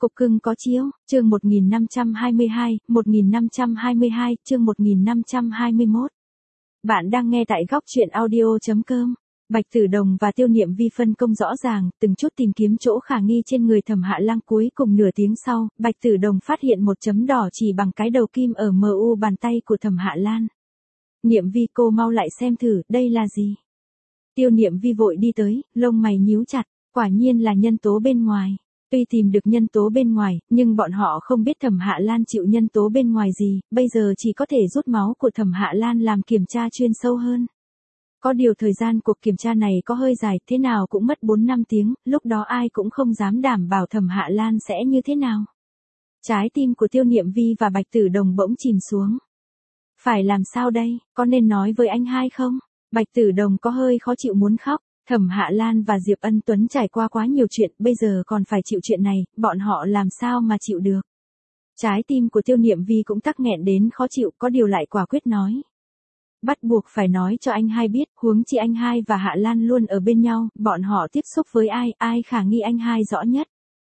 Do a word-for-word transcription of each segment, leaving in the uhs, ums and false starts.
Cục cưng có chiếu, chương một nghìn năm trăm hai mươi hai, một nghìn năm trăm hai mươi hai, chương một nghìn năm trăm hai mươi mốt. Bạn đang nghe tại góc truyện audio chấm com. Bạch Tử Đồng và Tiêu Niệm Vi phân công rõ ràng, từng chút tìm kiếm chỗ khả nghi trên người Thẩm Hạ Lang. Cuối cùng nửa tiếng sau, Bạch Tử Đồng phát hiện một chấm đỏ chỉ bằng cái đầu kim ở mờ u bàn tay của Thẩm Hạ Lan. Niệm Vi, cô mau lại xem thử, đây là gì? Tiêu Niệm Vi vội đi tới, lông mày nhíu chặt, quả nhiên là nhân tố bên ngoài. Tuy tìm được nhân tố bên ngoài, nhưng bọn họ không biết Thẩm Hạ Lan chịu nhân tố bên ngoài gì, bây giờ chỉ có thể rút máu của Thẩm Hạ Lan làm kiểm tra chuyên sâu hơn. Có điều thời gian cuộc kiểm tra này có hơi dài, thế nào cũng mất bốn năm tiếng, lúc đó ai cũng không dám đảm bảo Thẩm Hạ Lan sẽ như thế nào. Trái tim của Tiêu Niệm Vi và Bạch Tử Đồng bỗng chìm xuống. Phải làm sao đây, có nên nói với anh hai không? Bạch Tử Đồng có hơi khó chịu muốn khóc. Thẩm Hạ Lan và Diệp Ân Tuấn trải qua quá nhiều chuyện, bây giờ còn phải chịu chuyện này, bọn họ làm sao mà chịu được. Trái tim của Tiêu Niệm Vi cũng tắc nghẹn đến khó chịu, có điều lại quả quyết nói. Bắt buộc phải nói cho anh hai biết, huống chi anh hai và Hạ Lan luôn ở bên nhau, bọn họ tiếp xúc với ai, ai khả nghi anh hai rõ nhất.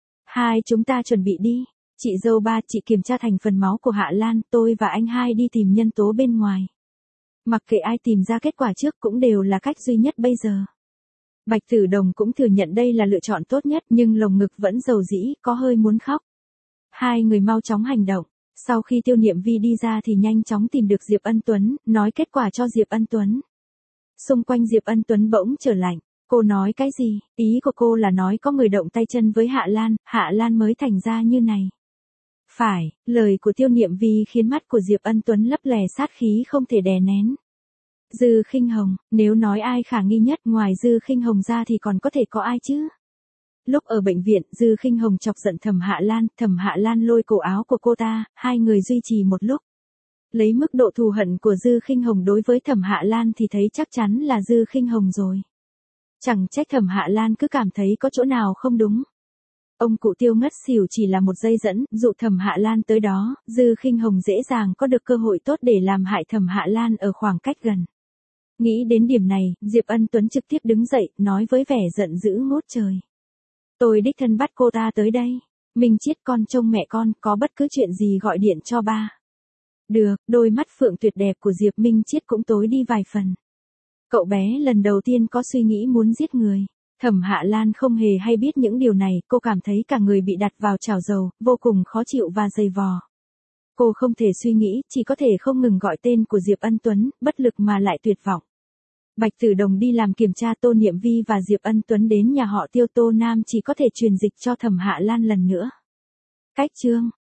Hai chúng ta chuẩn bị đi. Chị dâu ba, chị kiểm tra thành phần máu của Hạ Lan, tôi và anh hai đi tìm nhân tố bên ngoài. Mặc kệ ai tìm ra kết quả trước cũng đều là cách duy nhất bây giờ. Bạch Tử Đồng cũng thừa nhận đây là lựa chọn tốt nhất, nhưng lồng ngực vẫn dầu dĩ, có hơi muốn khóc. Hai người mau chóng hành động. Sau khi Tiêu Niệm Vi đi ra thì nhanh chóng tìm được Diệp Ân Tuấn, nói kết quả cho Diệp Ân Tuấn. Xung quanh Diệp Ân Tuấn bỗng trở lạnh. Cô nói cái gì? Ý của cô là nói có người động tay chân với Hạ Lan, Hạ Lan mới thành ra như này. Phải, lời của Tiêu Niệm Vi khiến mắt của Diệp Ân Tuấn lấp lè sát khí không thể đè nén. Dư Khinh Hồng, nếu nói ai khả nghi nhất ngoài Dư Khinh Hồng ra thì còn có thể có ai chứ? Lúc ở bệnh viện, Dư Khinh Hồng chọc giận Thẩm Hạ Lan, Thẩm Hạ Lan lôi cổ áo của cô ta, hai người duy trì một lúc. Lấy mức độ thù hận của Dư Khinh Hồng đối với Thẩm Hạ Lan thì thấy chắc chắn là Dư Khinh Hồng rồi. Chẳng trách Thẩm Hạ Lan cứ cảm thấy có chỗ nào không đúng. Ông cụ Tiêu ngất xỉu chỉ là một dây dẫn, dụ Thẩm Hạ Lan tới đó, Dư Khinh Hồng dễ dàng có được cơ hội tốt để làm hại Thẩm Hạ Lan ở khoảng cách gần. Nghĩ đến điểm này, Diệp Ân Tuấn trực tiếp đứng dậy, nói với vẻ giận dữ ngút trời. Tôi đích thân bắt cô ta tới đây. Minh Chiết con trông mẹ con, có bất cứ chuyện gì gọi điện cho ba. Được, đôi mắt phượng tuyệt đẹp của Diệp Minh Chiết cũng tối đi vài phần. Cậu bé lần đầu tiên có suy nghĩ muốn giết người. Thẩm Hạ Lan không hề hay biết những điều này, cô cảm thấy cả người bị đặt vào chảo dầu, vô cùng khó chịu và dày vò. Cô không thể suy nghĩ, chỉ có thể không ngừng gọi tên của Diệp Ân Tuấn, bất lực mà lại tuyệt vọng. Bạch Tử Đồng đi làm kiểm tra, Tô Niệm Vi và Diệp Ân Tuấn đến nhà họ Tiêu, Tô Nam chỉ có thể truyền dịch cho Thẩm Hạ Lan lần nữa. Cách chương,